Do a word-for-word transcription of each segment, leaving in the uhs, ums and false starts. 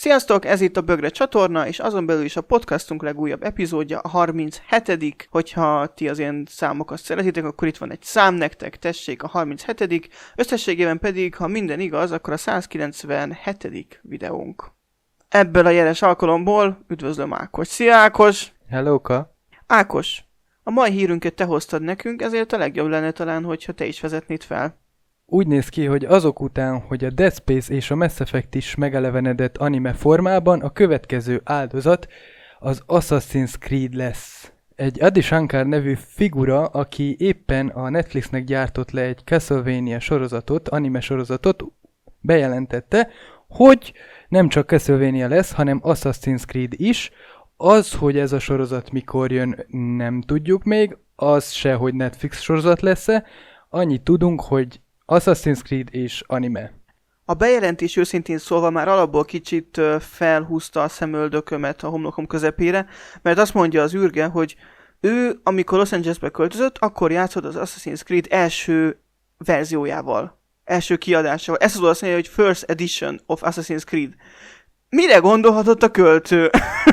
Sziasztok, ez itt a Bögre csatorna, és azon belül is a podcastunk legújabb epizódja, a harminchetedik Hogyha ti az ilyen számokat szeretitek, akkor itt van egy szám nektek, tessék, a harminchetedik Összességében pedig, ha minden igaz, akkor a százkilencvenhetedik videónk. Ebből a jeles alkalomból üdvözlöm Ákos. Szia Ákos! Hellóka! Ákos, a mai hírünket te hoztad nekünk, ezért a legjobb lenne talán, hogyha te is vezetnéd fel. Úgy néz ki, hogy azok után, hogy a Dead Space és a Mass Effect is megelevenedett anime formában, a következő áldozat az Assassin's Creed lesz. Egy Adi Shankar nevű figura, aki éppen a Netflixnek gyártott le egy Castlevania sorozatot, anime sorozatot, bejelentette, hogy nem csak Castlevania lesz, hanem Assassin's Creed is. Az, hogy ez a sorozat mikor jön, nem tudjuk még, az se, hogy Netflix sorozat lesz-e. Annyit tudunk, hogy Assassin's Creed és anime. A bejelentés őszintén szólva már alapból kicsit felhúzta a szemöldökömet a homlokom közepére, mert azt mondja az űrge, hogy ő, amikor Los Angelesbe költözött, akkor játszott az Assassin's Creed első verziójával, első kiadásával. Ez az azt mondja, hogy First Edition of Assassin's Creed. Mire gondolhatott a költő?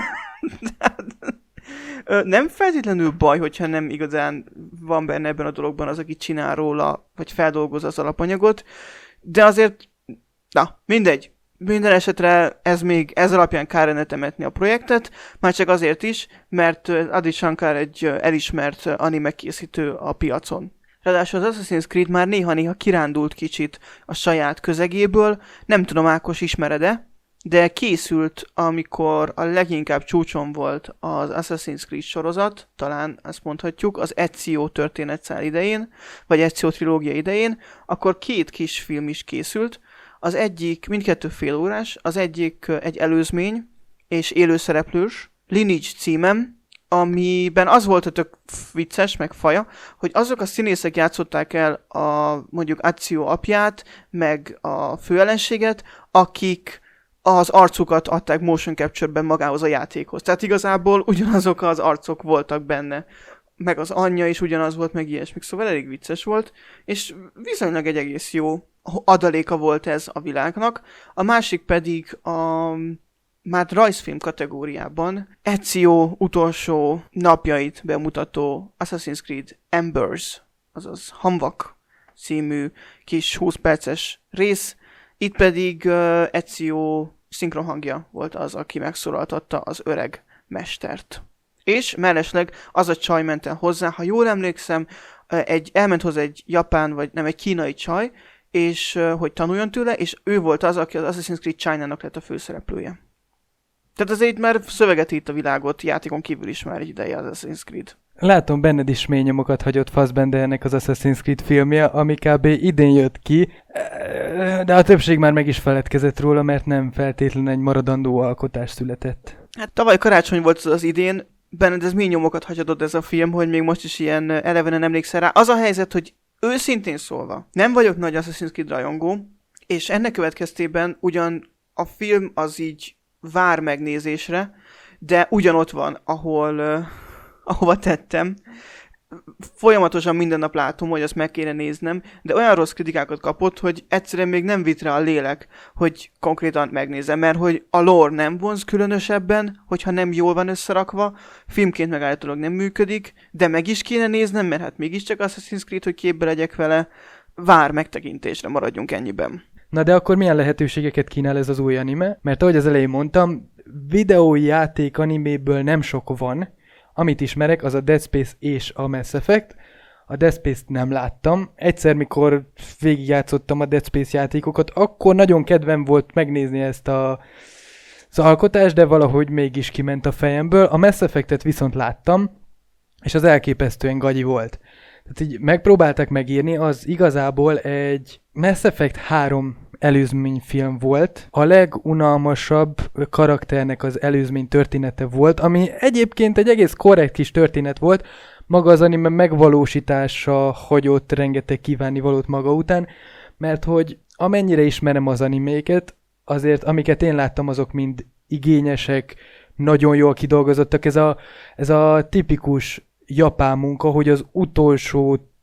Nem feltétlenül baj, hogyha nem igazán van benne ebben a dologban az, aki csinál róla, vagy feldolgozza az alapanyagot, de azért, na, mindegy. Minden esetre ez még, ez alapján kár temetni a projektet, már csak azért is, mert Adi Shankar egy elismert anime készítő a piacon. Ráadásul az Assassin's Creed már néha-néha kirándult kicsit a saját közegéből, nem tudom, Ákos, ismered-e? De készült, amikor a leginkább csúcson volt az Assassin's Creed sorozat, talán azt mondhatjuk, az Ezio történetszál idején, vagy Ezio trilógia idején, akkor két kis film is készült. Az egyik, mindkettő fél órás, az egyik egy előzmény és élőszereplős, Lineage címem, amiben az volt a tök vicces, meg faja, hogy azok a színészek játszották el a mondjuk Ezio apját, meg a főellenséget, akik az arcukat adták motion capture-ben magához a játékhoz. Tehát igazából ugyanazok az arcok voltak benne. Meg az anyja is ugyanaz volt, meg ilyesmi. Szóval elég vicces volt, és viszonylag egy egész jó adaléka volt ez a világnak. A másik pedig a már rajzfilm kategóriában Ezio utolsó napjait bemutató Assassin's Creed Embers, azaz Hamvak című kis húsz perces rész. Itt pedig uh, Ezio szinkronhangja volt az, aki megszólaltatta az öreg mestert. És mellesleg az a csaj ment el hozzá, ha jól emlékszem, egy, elment hozzá egy japán, vagy nem, egy kínai csaj, és uh, hogy tanuljon tőle, és ő volt az, aki az Assassin's Creed China-nak lett a főszereplője. Tehát azért már szöveget írt a világot, játékon kívül is már egy ideje az Assassin's Creed. Látom, benned is mély nyomokat hagyott Fassbendernek az Assassin's Creed filmje, ami kb. Idén jött ki, de a többség már meg is feledkezett róla, mert nem feltétlenül egy maradandó alkotás született. Hát tavaly karácsony volt az idén, benned ez mély nyomokat hagyott ez a film, hogy még most is ilyen elevenen emlékszel rá. Az a helyzet, hogy őszintén szólva, nem vagyok nagy Assassin's Creed rajongó, és ennek következtében ugyan a film az így vár megnézésre, de ugyanott van, ahol, uh, ahova tettem. Folyamatosan minden nap látom, hogy azt meg kéne néznem, de olyan rossz kritikákat kapott, hogy egyszerűen még nem vitt rá a lélek, hogy konkrétan megnézem, mert hogy a lore nem vonz különösebben, hogyha nem jól van összerakva, filmként meg állítólag nem működik, de meg is kéne néznem, mert hát mégiscsak Assassin's Creed, hogy képbe legyek vele, vár megtekintésre, maradjunk ennyiben. Na de akkor milyen lehetőségeket kínál ez az új anime? Mert ahogy az elején mondtam, videójáték animéből nem sok van. Amit ismerek, az a Dead Space és a Mass Effect. A Dead Space-t nem láttam. Egyszer, mikor végigjátszottam a Dead Space játékokat, akkor nagyon kedvem volt megnézni ezt a, az alkotást, de valahogy mégis kiment a fejemből. A Mass Effectet viszont láttam, és az elképesztően gagyi volt. Tehát így megpróbáltak megírni, az igazából egy Mass Effect három előzményfilm volt. A legunalmasabb karakternek az előzmény története volt, ami egyébként egy egész korrekt kis történet volt. Maga az anime megvalósítása hagyott rengeteg kívánnivalót maga után, mert hogy amennyire ismerem az animéket, azért amiket én láttam, azok mind igényesek, nagyon jól kidolgozottak. Ez a, ez a tipikus japán munka, hogy az utolsó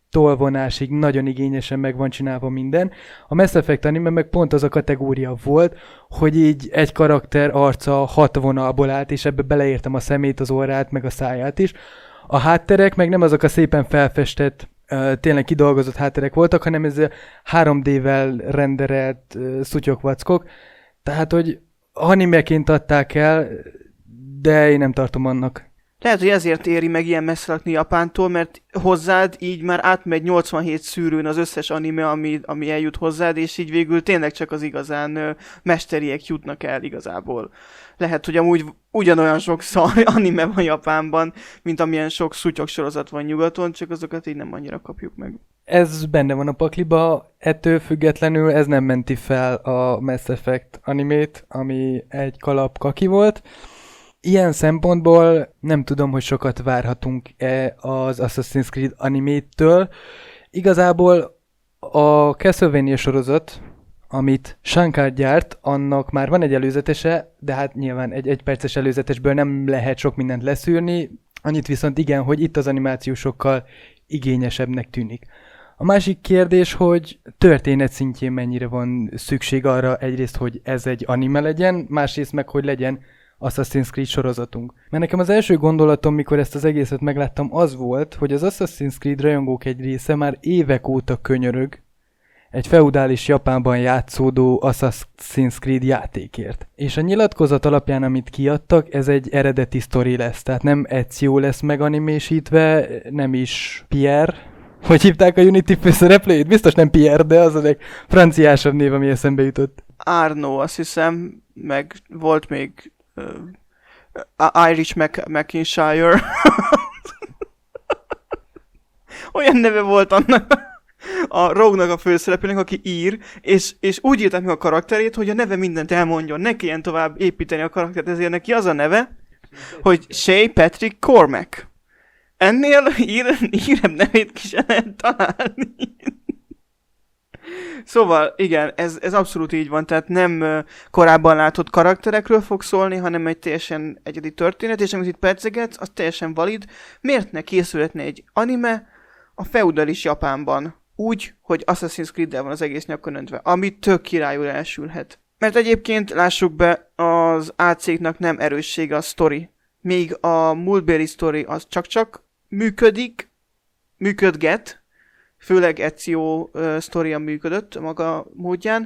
tolvonásig nagyon igényesen meg van csinálva minden. A Mass Effect anime meg pont az a kategória volt, hogy így egy karakter arca hat vonalból állt, és ebbe beleértem a szemét, az orrát, meg a száját is. A hátterek meg nem azok a szépen felfestett, tényleg kidolgozott hátterek voltak, hanem ez három dé-vel renderelt szutyok-vackok. Tehát, hogy animeként adták el, de én nem tartom annak. Lehet, hogy ezért éri meg ilyen messze lakni Japántól, mert hozzád így már átmegy nyolcvanhét szűrőn az összes anime, ami, ami eljut hozzád, és így végül tényleg csak az igazán ö, mesteriek jutnak el igazából. Lehet, hogy amúgy ugyanolyan sok szar anime van Japánban, mint amilyen sok szutyok sorozat van nyugaton, csak azokat így nem annyira kapjuk meg. Ez benne van a pakliba, ettől függetlenül ez nem menti fel a Mass Effect animét, ami egy kalap kaki volt. Ilyen szempontból nem tudom, hogy sokat várhatunk-e az Assassin's Creed animétől. Igazából a Castlevania sorozat, amit Shankar gyárt, annak már van egy előzetese, de hát nyilván egy egyperces előzetesből nem lehet sok mindent leszűrni, annyit viszont igen, hogy itt az animáció sokkal igényesebbnek tűnik. A másik kérdés, hogy történet szintjén mennyire van szükség arra egyrészt, hogy ez egy anime legyen, másrészt meg, hogy legyen Assassin's Creed sorozatunk. Mert nekem az első gondolatom, mikor ezt az egészet megláttam, az volt, hogy az Assassin's Creed rajongók egy része már évek óta könyörög egy feudális Japánban játszódó Assassin's Creed játékért. És a nyilatkozat alapján, amit kiadtak, ez egy eredeti sztori lesz. Tehát nem Ezio lesz meganimésítve, nem is Pierre. Hogy hívták a Unity főszereplőjét? Biztos nem Pierre, de az a legfranciásabb név, ami eszembe jutott. Arno, azt hiszem, meg volt még uh, Irish Mac- McIntyre. Olyan neve volt annak a Rogue-nak a főszereplőnek, aki ír, és, és úgy írták meg a karakterét, hogy a neve mindent elmondjon, ne kelljen tovább építeni a karaktert, ezért neki az a neve, hogy Shay Patrick Cormac. Ennél ír, írebb nevét ki sem lehet találni. Szóval, igen, ez, ez abszolút így van, tehát nem uh, korábban látott karakterekről fog szólni, hanem egy teljesen egyedi történet, és amit itt percegetsz, az teljesen valid. Miért ne készülhetne egy anime a feudalis Japánban, úgy, hogy Assassin's Creed-del van az egész nyakon öntve, ami tök királyul elsülhet. Mert egyébként, lássuk be, az á cé-knak nem erőssége a sztori. Még a múltbéli sztori az csak-csak működik, működget, főleg Ezio uh, sztoria működött maga módján,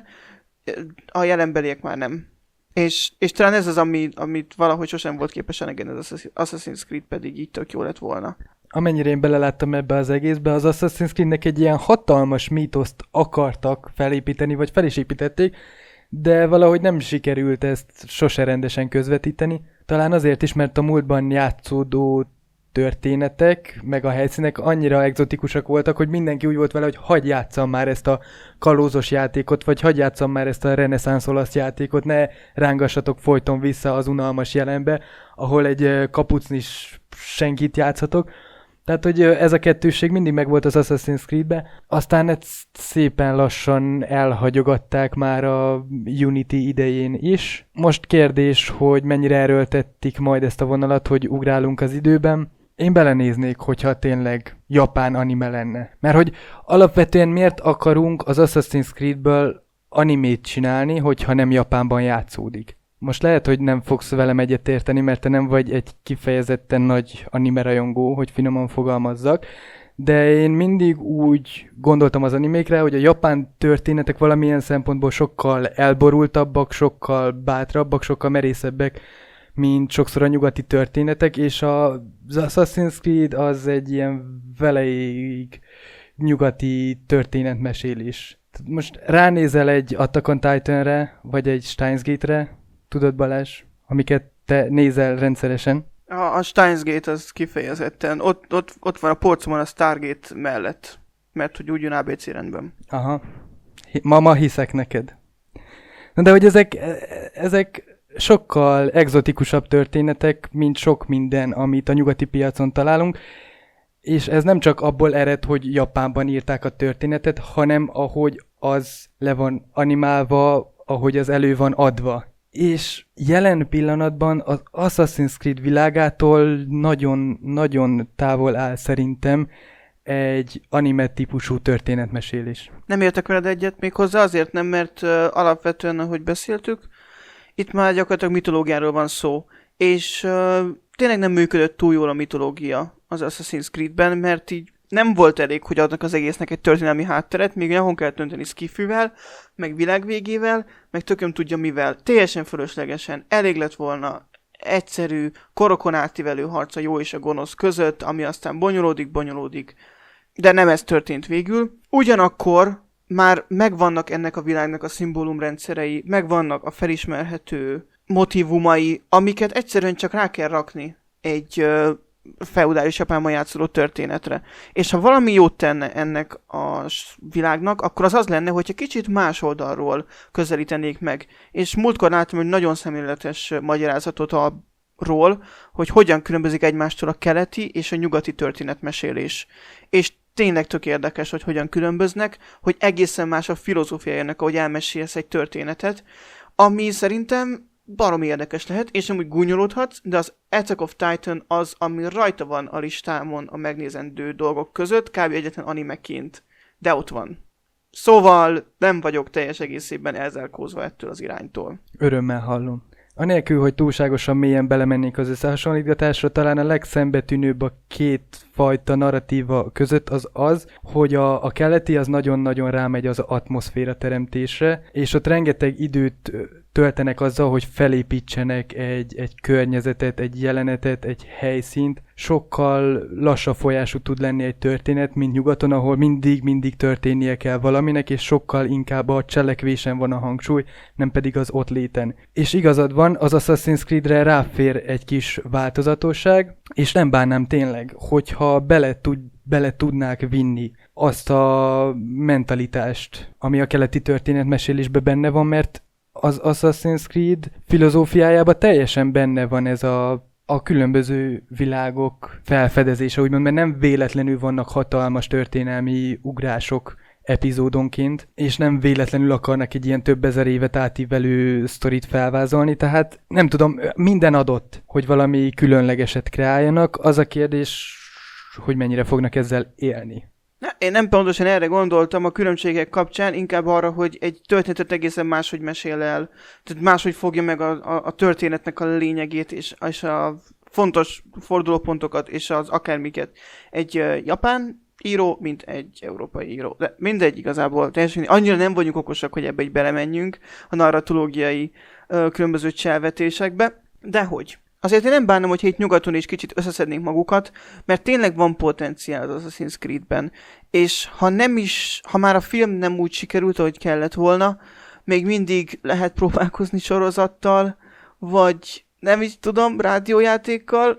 a jelenbeliek már nem. És, és talán ez az, ami, amit valahogy sosem volt képes elengedni az Assassin's Creed, pedig így tök jó lett volna. Amennyire én beleláttam ebbe az egészbe, az Assassin's Creednek egy ilyen hatalmas mítoszt akartak felépíteni, vagy fel is építették, de valahogy nem sikerült ezt sose rendesen közvetíteni. Talán azért is, mert a múltban játszódó történetek, meg a helyszínek annyira egzotikusak voltak, hogy mindenki úgy volt vele, hogy hagyj játsszam már ezt a kalózos játékot, vagy hagyj játsszam már ezt a reneszánsz olasz játékot, ne rángassatok folyton vissza az unalmas jelenbe, ahol egy kapucnis senkit játszhatok. Tehát, hogy ez a kettősség mindig megvolt az Assassin's Creed-be, aztán ezt szépen lassan elhagyogatták már a Unity idején is. Most kérdés, hogy mennyire erőltettik majd ezt a vonalat, hogy ugrálunk az időben. Én belenéznék, hogyha tényleg japán anime lenne. Mert hogy alapvetően miért akarunk az Assassin's Creedből animét csinálni, hogyha nem Japánban játszódik? Most lehet, hogy nem fogsz velem egyetérteni, mert te nem vagy egy kifejezetten nagy anime rajongó, hogy finoman fogalmazzak, de én mindig úgy gondoltam az animékre, hogy a japán történetek valamilyen szempontból sokkal elborultabbak, sokkal bátrabbak, sokkal merészebbek, mint sokszor a nyugati történetek, és az Assassin's Creed az egy ilyen veleig nyugati történetmesélés. Most ránézel egy Attack on Titanre, vagy egy Steins Gate-re, tudod Balázs, amiket te nézel rendszeresen? A, a Steins Gate az kifejezetten, ott, ott, ott van a porcomon a Stargate mellett, mert hogy úgy jön á bé cé rendben. Aha, mama hiszek neked. Na de hogy ezek, ezek sokkal egzotikusabb történetek, mint sok minden, amit a nyugati piacon találunk, és ez nem csak abból ered, hogy Japánban írták a történetet, hanem ahogy az le van animálva, ahogy az elő van adva. És jelen pillanatban az Assassin's Creed világától nagyon-nagyon távol áll szerintem egy anime típusú történetmesélés. Nem értek veled egyet, méghozzá azért nem, mert uh, alapvetően, ahogy beszéltük, itt már gyakorlatilag mitológiáról van szó, és uh, tényleg nem működött túl jól a mitológia az Assassin's Creedben, mert így nem volt elég, hogy adnak az egésznek egy történelmi hátteret, még nyakon kell tönteni skifivel, meg világvégével, meg tököm tudja mivel. Teljesen fölöslegesen elég lett volna egyszerű, korokon átívelő harc a jó és a gonosz között, ami aztán bonyolódik, bonyolódik. De nem ez történt végül. Ugyanakkor már megvannak ennek a világnak a szimbólumrendszerei, megvannak a felismerhető motívumai, amiket egyszerűen csak rá kell rakni egy uh, feudális Japánban játszoló történetre. És ha valami jót tenne ennek a világnak, akkor az az lenne, hogyha kicsit más oldalról közelítenék meg. És múltkor láttam egy nagyon szemléletes magyarázatot arról, hogy hogyan különbözik egymástól a keleti és a nyugati történetmesélés. És tényleg tök érdekes, hogy hogyan különböznek, hogy egészen más a filozófiája ennek, ahogy elmesélsz egy történetet, ami szerintem baromi érdekes lehet, és amúgy gúnyolódhatsz, de az Attack of Titan az, ami rajta van a listámon a megnézendő dolgok között, kb. Egyetlen animeként, de ott van. Szóval nem vagyok teljes egészében elzárkózva ettől az iránytól. Örömmel hallom. Anélkül, hogy túlságosan mélyen belemennék az összehasonlítgatásra, talán a legszembetűnőbb a két fajta narratíva között az az, hogy a, a keleti az nagyon-nagyon rámegy az atmoszféra teremtésre, és ott rengeteg időt töltenek azzal, hogy felépítsenek egy, egy környezetet, egy jelenetet, egy helyszínt. Sokkal lassabb folyású tud lenni egy történet, mint nyugaton, ahol mindig-mindig történnie kell valaminek, és sokkal inkább a cselekvésen van a hangsúly, nem pedig az ott léten. És igazad van, az Assassin's Creedre ráfér egy kis változatosság, és nem bánnám tényleg, hogyha bele, tud, bele tudnák vinni azt a mentalitást, ami a keleti történetmesélésben benne van, mert az Assassin's Creed filozófiájában teljesen benne van ez a, a különböző világok felfedezése, úgymond, mert nem véletlenül vannak hatalmas történelmi ugrások epizódonként, és nem véletlenül akarnak egy ilyen több ezer évet átívelő sztorit felvázolni, tehát nem tudom, minden adott, hogy valami különlegeset kreáljanak, az a kérdés, hogy mennyire fognak ezzel élni. Na, én nem pontosan erre gondoltam a különbségek kapcsán, inkább arra, hogy egy történetet egészen máshogy mesél el, tehát máshogy fogja meg a, a, a történetnek a lényegét, és, és a fontos fordulópontokat, és az akármiket. Egy uh, japán író, mint egy európai író. De mindegy igazából, teljesen annyira nem vagyunk okosak, hogy ebbe így belemenjünk a narratológiai uh, különböző cselvetésekbe, de hogy? Azért én nem bánom, hogy itt nyugaton is kicsit összeszednénk magukat, mert tényleg van potenciál az Assassin's Creedben. És ha nem is, ha már a film nem úgy sikerült, ahogy kellett volna, még mindig lehet próbálkozni sorozattal, vagy nem is tudom, rádiójátékkal.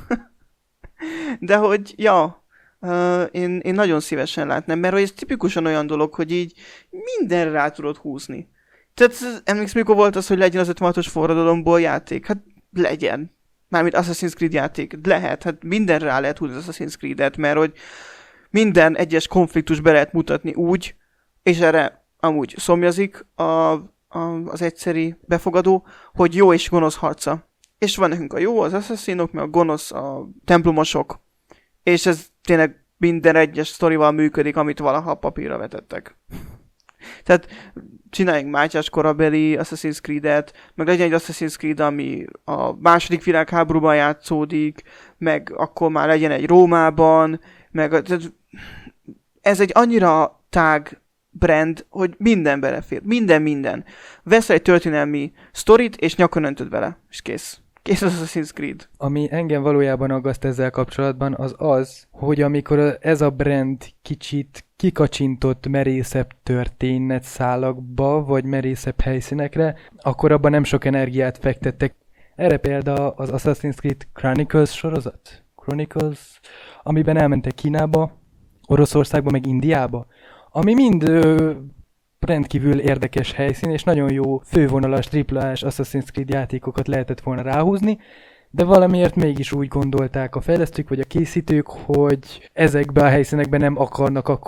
De hogy, ja, uh, én, én nagyon szívesen látnám, mert ez tipikusan olyan dolog, hogy így mindenre rá tudod húzni. Tehát emlékszem, mikor volt az, hogy legyen az ötvenhatos forradalomból játék? Hát legyen. Mármint Assassin's Creed játék. Lehet, hát mindenre rá lehet húzni az Assassin's Creed-et, mert hogy minden egyes konfliktus be lehet mutatni úgy, és erre amúgy szomjazik a, a, az egyszeri befogadó, hogy jó és gonosz harca. És van nekünk a jó, az asszaszinok, meg a gonosz, a templomosok, és ez tényleg minden egyes sztorival működik, amit valaha a papírra vetettek. Tehát csináljunk mátyás korabeli Assassin's Creed-et, meg legyen egy Assassin's Creed, ami a második világháborúban játszódik, meg akkor már legyen egy Rómában, meg tehát ez egy annyira tág brand, hogy minden belefér. Minden, minden. Veszel egy történelmi sztorit, és nyakon öntöd vele, és kész. Kész az Assassin's Creed. Ami engem valójában aggaszt ezzel kapcsolatban, az az, hogy amikor ez a brand kicsit kikacsintott merészebb történetszálakba, vagy merészebb helyszínekre, akkor abban nem sok energiát fektettek. Erre példa az Assassin's Creed Chronicles sorozat. Chronicles, amiben elmentek Kínába, Oroszországba, meg Indiába, ami mind ö, rendkívül érdekes helyszín, és nagyon jó fővonalas, triplás Assassin's Creed játékokat lehetett volna ráhúzni, de valamiért mégis úgy gondolták a fejlesztők vagy a készítők, hogy ezekben a helyszínekben nem akarnak akkora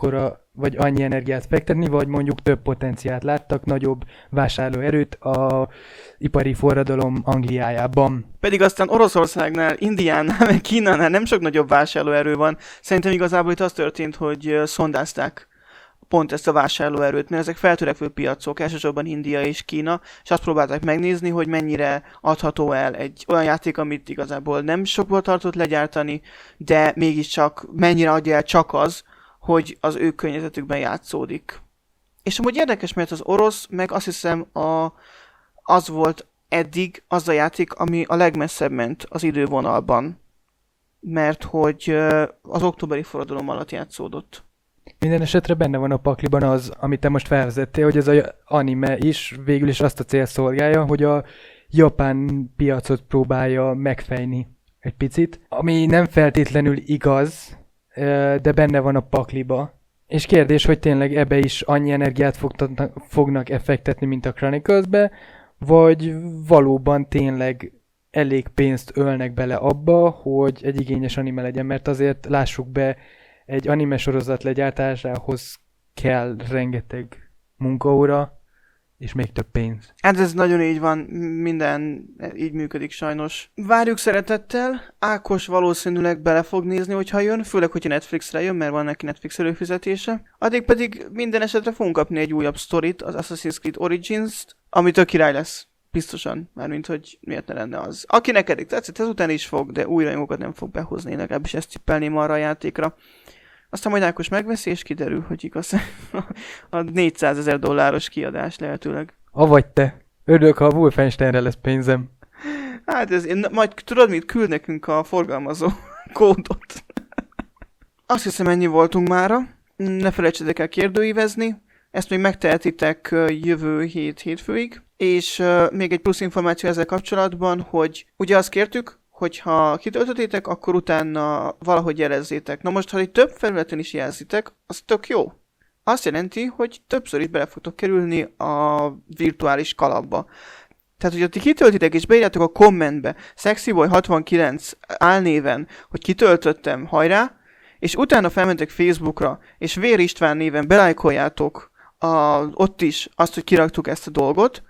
vagy annyi energiát fektetni, vagy mondjuk több potenciált láttak, nagyobb vásárlóerőt a ipari forradalom Angliájában. Pedig aztán Oroszországnál, Indiánál, meg Kínánál nem sok nagyobb vásárlóerő van. Szerintem igazából itt az történt, hogy szondázták pont ezt a vásárlóerőt, mert ezek feltörekvő piacok, elsősorban India és Kína, és azt próbálták megnézni, hogy mennyire adható el egy olyan játék, amit igazából nem sokból tartott legyártani, de mégiscsak mennyire adja el csak az, hogy az ő környezetükben játszódik. És amúgy érdekes, mert az orosz, meg azt hiszem a, az volt eddig az a játék, ami a legmesszebb ment az idővonalban, mert hogy az októberi forradalom alatt játszódott. Minden esetre benne van a pakliban az, amit te most felvezettél, hogy ez az anime is végül is azt a cél szolgálja, hogy a japán piacot próbálja megfejni egy picit, ami nem feltétlenül igaz, de benne van a pakliba. És kérdés, hogy tényleg ebbe is annyi energiát fognak effektetni, mint a Chronicles-be, vagy valóban tényleg elég pénzt ölnek bele abba, hogy egy igényes anime legyen, mert azért lássuk be, egy anime sorozat legyártásához kell rengeteg munkaóra, és még több pénz. Hát ez nagyon így van, minden így működik sajnos. Várjuk szeretettel, Ákos valószínűleg bele fog nézni, hogyha jön, főleg, hogyha Netflixre jön, mert van neki Netflix előfizetése. Addig pedig minden esetre fogunk kapni egy újabb sztorit, az Assassin's Creed Origins-t, ami tök király lesz. Biztosan, mármint, hogy miért ne lenne az. Aki neked tetszett, ezután is fog, de új rajongókat nem fog behozni, legalábbis ezt tippelném arra a játékra. Aztán majd Ákos megveszi, és kiderül, hogy igaz a négyszázezer dolláros kiadás lehetőleg. Avagy te. Örülök, ha a Wolfensteinre lesz pénzem. Hát ez, én, majd tudod mit, küld nekünk a forgalmazó kódot. Azt hiszem, ennyi voltunk mára. Ne felejtsetek el kérdőívezni. Ezt még megtehetitek jövő hét hétfőig. És uh, még egy plusz információ ezzel kapcsolatban, hogy ugye azt kértük, hogyha kitöltöttétek, akkor utána valahogy jelezzétek. Na most, ha egy több felületen is jelzitek, az tök jó. Azt jelenti, hogy többször is bele fogtok kerülni a virtuális kalapba. Tehát, hogyha ti kitöltitek és beírjátok a kommentbe Szexiboy hatvankilenc álnéven, hogy kitöltöttem, hajrá, és utána felmentek Facebookra, és Vér István néven belájkoljátok a, ott is azt, hogy kiraktuk ezt a dolgot,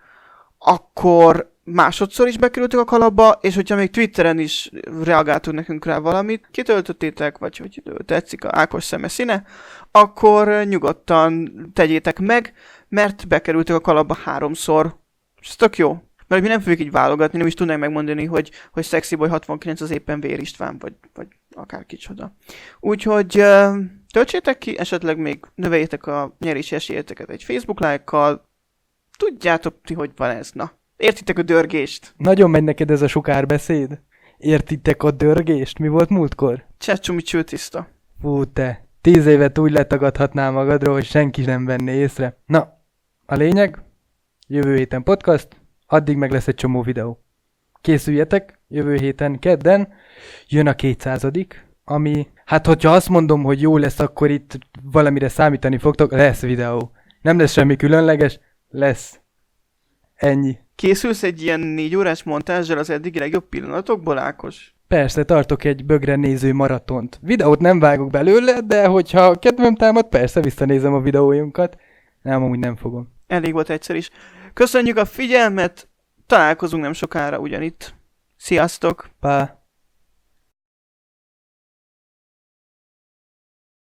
akkor másodszor is bekerültek a kalapba, és hogyha még Twitteren is reagáltuk nekünk rá valamit, kitöltöttétek, vagy hogy tetszik a Ákos szeme színe, akkor nyugodtan tegyétek meg, mert bekerültek a kalapba háromszor. És ez tök jó. Mert mi nem fogjuk így válogatni, nem is tudnánk megmondani, hogy, hogy Szexiboy hatvankilenc az éppen Vér István, vagy, vagy akár kicsoda. Úgyhogy uh, töltsétek ki, esetleg még növeljétek a nyerési esélyeteket egy Facebook like-kal. Tudjátok ti, hogy van ez, na. Értitek a dörgést? Nagyon megy neked ez a sukárbeszéd? Értitek a dörgést? Mi volt múltkor? Csecsumi csőtiszta. Fú, te. Tíz évet úgy letagadhatnál magadról, hogy senki nem venné észre. Na, a lényeg, jövő héten podcast, addig meg lesz egy csomó videó. Készüljetek, jövő héten kedden jön a kétszázadik, ami, hát hogyha azt mondom, hogy jó lesz, akkor itt valamire számítani fogtok, lesz videó. Nem lesz semmi különleges, lesz. Ennyi. Készülsz egy ilyen négy órás montázsal az eddigi legjobb pillanatokból, Ákos? Persze, tartok egy bögre néző maratont. Videót nem vágok belőle, de hogyha kedvem támad, persze visszanézem a videójunkat. Nem, amúgy nem fogom. Elég volt egyszer is. Köszönjük a figyelmet, találkozunk nem sokára ugyanitt. Sziasztok! Pá!